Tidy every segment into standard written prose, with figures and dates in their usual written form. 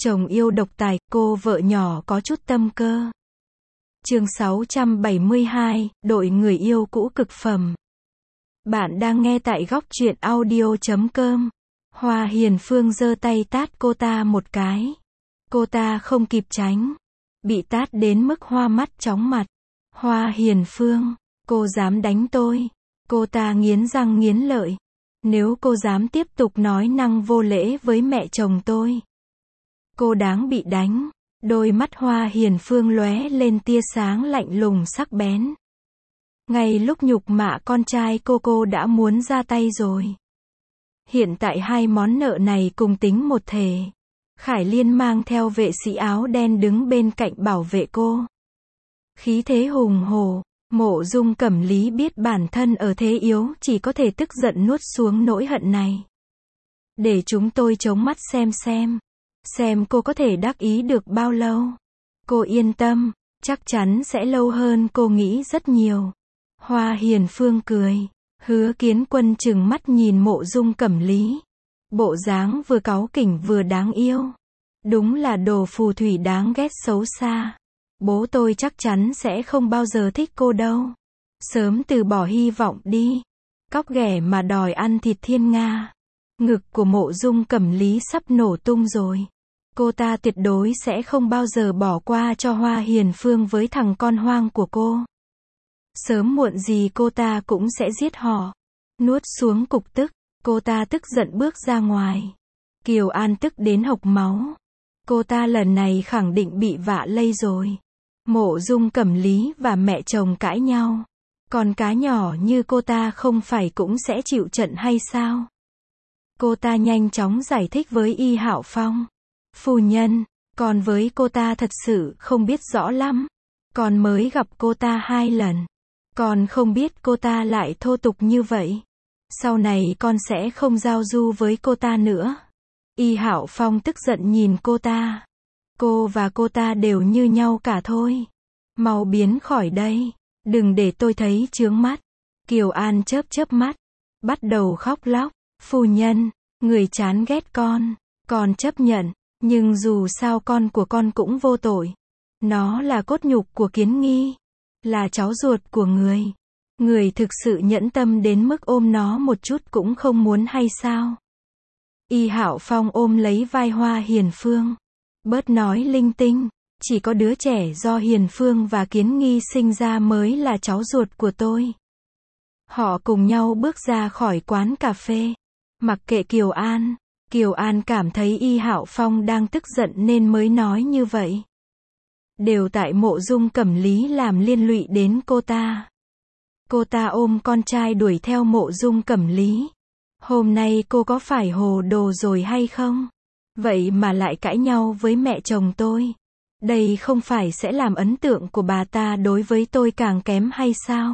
Chồng yêu độc tài, cô vợ nhỏ có chút tâm cơ. Chương 672, đội người yêu cũ cực phẩm. Bạn đang nghe tại góc truyện audio.com. Hoa Hiền Phương giơ tay tát cô ta một cái. Cô ta không kịp tránh. Bị tát đến mức hoa mắt chóng mặt. Hoa Hiền Phương, cô dám đánh tôi. Cô ta nghiến răng nghiến lợi. Nếu cô dám tiếp tục nói năng vô lễ với mẹ chồng tôi, cô đáng bị đánh. Đôi mắt Hoa Hiền Phương lóe lên tia sáng lạnh lùng sắc bén. Ngay lúc nhục mạ con trai cô đã muốn ra tay rồi. Hiện tại hai món nợ này cùng tính một thể. Khải Liên mang theo vệ sĩ áo đen đứng bên cạnh bảo vệ cô. Khí thế hùng hổ. Mộ Dung Cẩm Lý biết bản thân ở thế yếu, chỉ có thể tức giận nuốt xuống nỗi hận này. Để chúng tôi chống mắt xem cô có thể đắc ý được bao lâu. Cô yên tâm, chắc chắn sẽ lâu hơn cô nghĩ rất nhiều. Hoa Hiền Phương cười. Hứa Kiến Quân trừng mắt nhìn Mộ Dung Cẩm Lý. Bộ dáng vừa cáu kỉnh vừa đáng yêu. Đúng là đồ phù thủy đáng ghét xấu xa. Bố tôi chắc chắn sẽ không bao giờ thích cô đâu. Sớm từ bỏ hy vọng đi. Cóc ghẻ mà đòi ăn thịt thiên nga. Ngực của Mộ Dung Cẩm Lý sắp nổ tung rồi. Cô ta tuyệt đối sẽ không bao giờ bỏ qua cho Hoa Hiền Phương với thằng con hoang của cô. Sớm muộn gì cô ta cũng sẽ giết họ. Nuốt xuống cục tức, cô ta tức giận bước ra ngoài. Kiều An tức đến hộc máu. Cô ta lần này khẳng định bị vạ lây rồi. Mộ Dung Cẩm Lý và mẹ chồng cãi nhau. Còn cá nhỏ như cô ta không phải cũng sẽ chịu trận hay sao? Cô ta nhanh chóng giải thích với Y Hạo Phong. Phu nhân, con với cô ta thật sự không biết rõ lắm. Con mới gặp cô ta 2 lần. Con không biết cô ta lại thô tục như vậy. Sau này con sẽ không giao du với cô ta nữa. Y Hạo Phong tức giận nhìn cô ta. Cô và cô ta đều như nhau cả thôi. Mau biến khỏi đây. Đừng để tôi thấy chướng mắt. Kiều An chớp mắt. Bắt đầu khóc lóc. Phu nhân, người chán ghét con chấp nhận. Nhưng dù sao con của con cũng vô tội. Nó là cốt nhục của Kiến Nghi. Là cháu ruột của người. Người thực sự nhẫn tâm đến mức ôm nó một chút cũng không muốn hay sao? Y Hạo Phong ôm lấy vai Hoa Hiền Phương. Bớt nói linh tinh. Chỉ có đứa trẻ do Hiền Phương và Kiến Nghi sinh ra mới là cháu ruột của tôi. Họ cùng nhau bước ra khỏi quán cà phê. Mặc kệ Kiều An. Kiều An cảm thấy Y Hạo Phong đang tức giận nên mới nói như vậy. Đều tại Mộ Dung Cẩm Lý làm liên lụy đến cô ta. Cô ta ôm con trai đuổi theo Mộ Dung Cẩm Lý. Hôm nay cô có phải hồ đồ rồi hay không? Vậy mà lại cãi nhau với mẹ chồng tôi. Đây không phải sẽ làm ấn tượng của bà ta đối với tôi càng kém hay sao?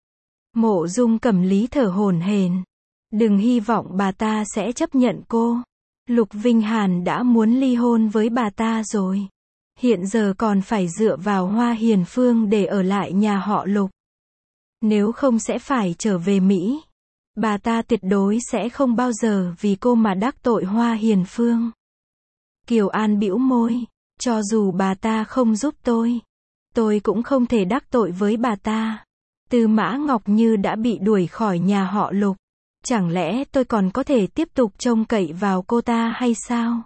Mộ Dung Cẩm Lý thở hổn hển. Đừng hy vọng bà ta sẽ chấp nhận cô. Lục Vinh Hàn đã muốn ly hôn với bà ta rồi. Hiện giờ còn phải dựa vào Hoa Hiền Phương để ở lại nhà họ Lục. Nếu không sẽ phải trở về Mỹ. Bà ta tuyệt đối sẽ không bao giờ vì cô mà đắc tội Hoa Hiền Phương. Kiều An bĩu môi. Cho dù bà ta không giúp tôi cũng không thể đắc tội với bà ta. Tư Mã Ngọc Như đã bị đuổi khỏi nhà họ Lục. Chẳng lẽ tôi còn có thể tiếp tục trông cậy vào cô ta hay sao?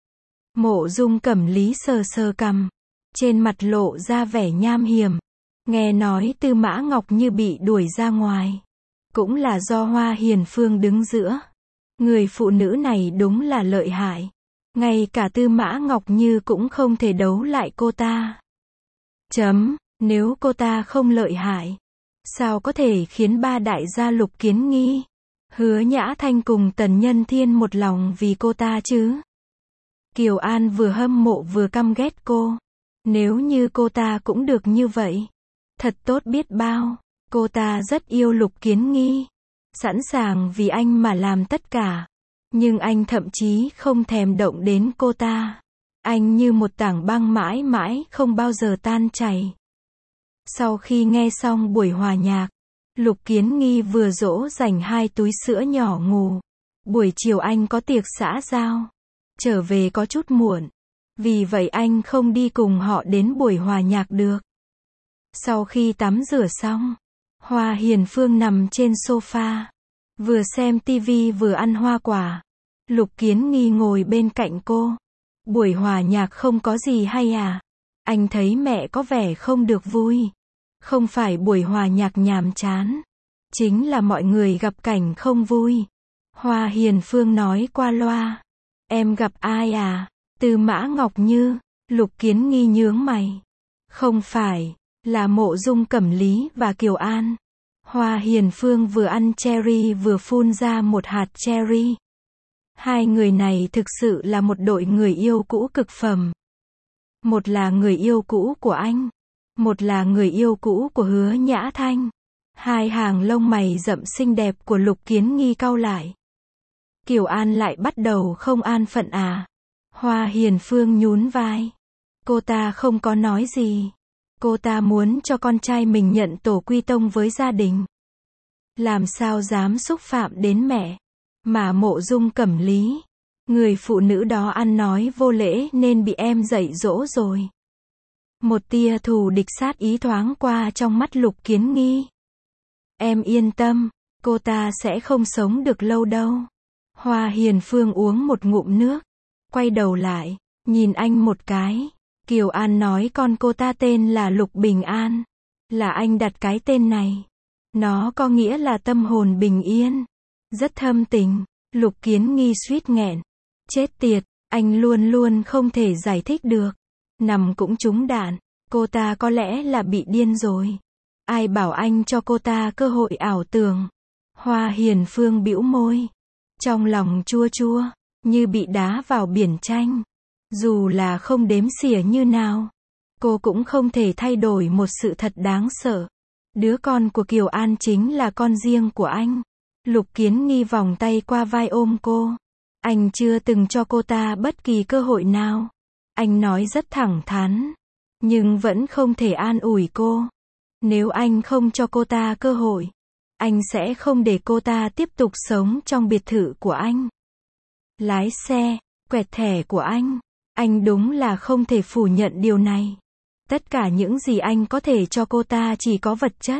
Mộ Dung Cẩm Lý sờ cằm. Trên mặt lộ ra vẻ nham hiểm. Nghe nói Tư Mã Ngọc Như bị đuổi ra ngoài. Cũng là do Hoa Hiền Phương đứng giữa. Người phụ nữ này đúng là lợi hại. Ngay cả Tư Mã Ngọc Như cũng không thể đấu lại cô ta. Nếu cô ta không lợi hại, sao có thể khiến 3 đại gia Lục Kiến Nghi, Hứa Nhã Thanh cùng Tần Nhân Thiên một lòng vì cô ta chứ? Kiều An vừa hâm mộ vừa căm ghét cô. Nếu như cô ta cũng được như vậy, thật tốt biết bao. Cô ta rất yêu Lục Kiến Nghi. Sẵn sàng vì anh mà làm tất cả. Nhưng anh thậm chí không thèm động đến cô ta. Anh như một tảng băng mãi mãi không bao giờ tan chảy. Sau khi nghe xong buổi hòa nhạc, Lục Kiến Nghi vừa dỗ dành 2 túi sữa nhỏ ngủ. Buổi chiều anh có tiệc xã giao. Trở về có chút muộn. Vì vậy anh không đi cùng họ đến buổi hòa nhạc được. Sau khi tắm rửa xong, Hoa Hiền Phương nằm trên sofa, vừa xem tivi vừa ăn hoa quả. Lục Kiến Nghi ngồi bên cạnh cô. Buổi hòa nhạc không có gì hay à? Anh thấy mẹ có vẻ không được vui. Không phải buổi hòa nhạc nhàm chán, chính là mọi người gặp cảnh không vui. Hoa Hiền Phương nói qua loa. Em gặp ai à? Tư Mã Ngọc Như. Lục Kiến Nghi nhướng mày. Không phải, là Mộ Dung Cẩm Lý và Kiều An. Hoa Hiền Phương vừa ăn cherry vừa phun ra một hạt cherry. Hai người này thực sự là một đội người yêu cũ cực phẩm. Một là người yêu cũ của anh, một là người yêu cũ của Hứa Nhã Thanh. Hai hàng lông mày rậm xinh đẹp của Lục Kiến Nghi cau lại. Kiều An lại bắt đầu không an phận à? Hoa Hiền Phương nhún vai. Cô ta không có nói gì. Cô ta muốn cho con trai mình nhận tổ quy tông với gia đình. Làm sao dám xúc phạm đến mẹ. Mà Mộ Dung Cẩm Lý, người phụ nữ đó ăn nói vô lễ nên bị em dạy dỗ rồi. Một tia thù địch sát ý thoáng qua trong mắt Lục Kiến Nghi. Em yên tâm, cô ta sẽ không sống được lâu đâu. Hoa Hiền Phương uống một ngụm nước, quay đầu lại, nhìn anh một cái. Kiều An nói con cô ta tên là Lục Bình An. Là anh đặt cái tên này. Nó có nghĩa là tâm hồn bình yên. Rất thâm tình. Lục Kiến Nghi suýt nghẹn. Chết tiệt, anh luôn luôn không thể giải thích được. Nằm cũng trúng đạn. Cô ta có lẽ là bị điên rồi. Ai bảo anh cho cô ta cơ hội ảo tưởng. Hoa Hiền Phương bĩu môi. Trong lòng chua chua, như bị đá vào biển chanh. Dù là không đếm xỉa như nào, cô cũng không thể thay đổi một sự thật đáng sợ. Đứa con của Kiều An chính là con riêng của anh. Lục Kiến Nghi vòng tay qua vai ôm cô. Anh chưa từng cho cô ta bất kỳ cơ hội nào. Anh nói rất thẳng thắn, nhưng vẫn không thể an ủi cô. Nếu anh không cho cô ta cơ hội, anh sẽ không để cô ta tiếp tục sống trong biệt thự của anh. Lái xe, quẹt thẻ của anh đúng là không thể phủ nhận điều này. Tất cả những gì anh có thể cho cô ta chỉ có vật chất.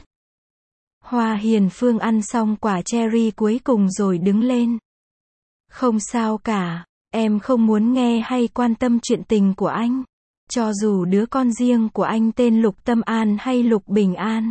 Hoa Hiền Phương ăn xong quả cherry cuối cùng rồi đứng lên. Không sao cả, em không muốn nghe hay quan tâm chuyện tình của anh. Cho dù đứa con riêng của anh tên Lục Tâm An hay Lục Bình An,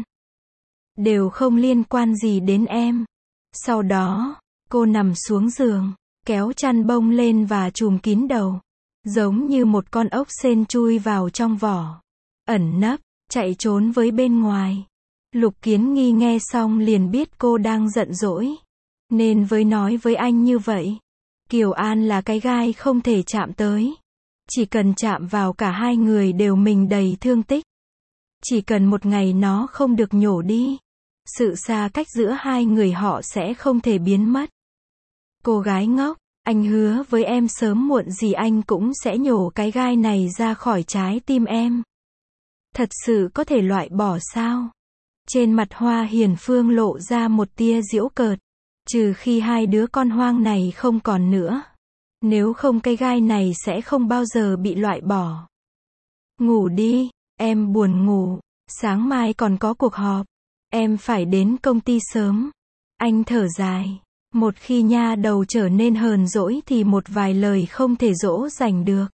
đều không liên quan gì đến em. Sau đó, cô nằm xuống giường, kéo chăn bông lên và trùm kín đầu. Giống như một con ốc sên chui vào trong vỏ. Ẩn nấp, chạy trốn với bên ngoài. Lục Kiến Nghi nghe xong liền biết cô đang giận dỗi. Nên nói với anh như vậy. Kiều An là cái gai không thể chạm tới. Chỉ cần chạm vào cả hai người đều mình đầy thương tích. Chỉ cần một ngày nó không được nhổ đi. Sự xa cách giữa hai người họ sẽ không thể biến mất. Cô gái ngốc, anh hứa với em sớm muộn gì anh cũng sẽ nhổ cái gai này ra khỏi trái tim em. Thật sự có thể loại bỏ sao? Trên mặt Hoa Hiền Phương lộ ra một tia giễu cợt. Trừ khi hai đứa con hoang này không còn nữa. Nếu không cái gai này sẽ không bao giờ bị loại bỏ. Ngủ đi, em buồn ngủ. Sáng mai còn có cuộc họp. Em phải đến công ty sớm. Anh thở dài. Một khi nha đầu trở nên hờn dỗi thì một vài lời không thể dỗ dành được.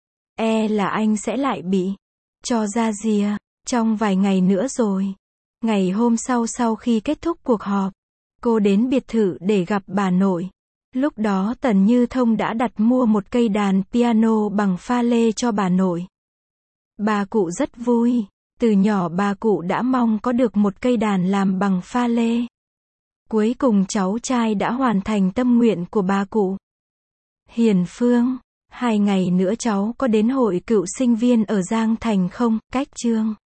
Là anh sẽ lại bị cho ra rìa trong vài ngày nữa rồi. Ngày hôm sau khi kết thúc cuộc họp, cô đến biệt thự để gặp bà nội. Lúc đó Tần Như Thông đã đặt mua một cây đàn piano bằng pha lê cho bà nội. Bà cụ rất vui. Từ nhỏ bà cụ đã mong có được một cây đàn làm bằng pha lê. Cuối cùng cháu trai đã hoàn thành tâm nguyện của bà cụ. Hiền Phương, 2 ngày nữa cháu có đến hội cựu sinh viên ở Giang Thành không? Cách Trương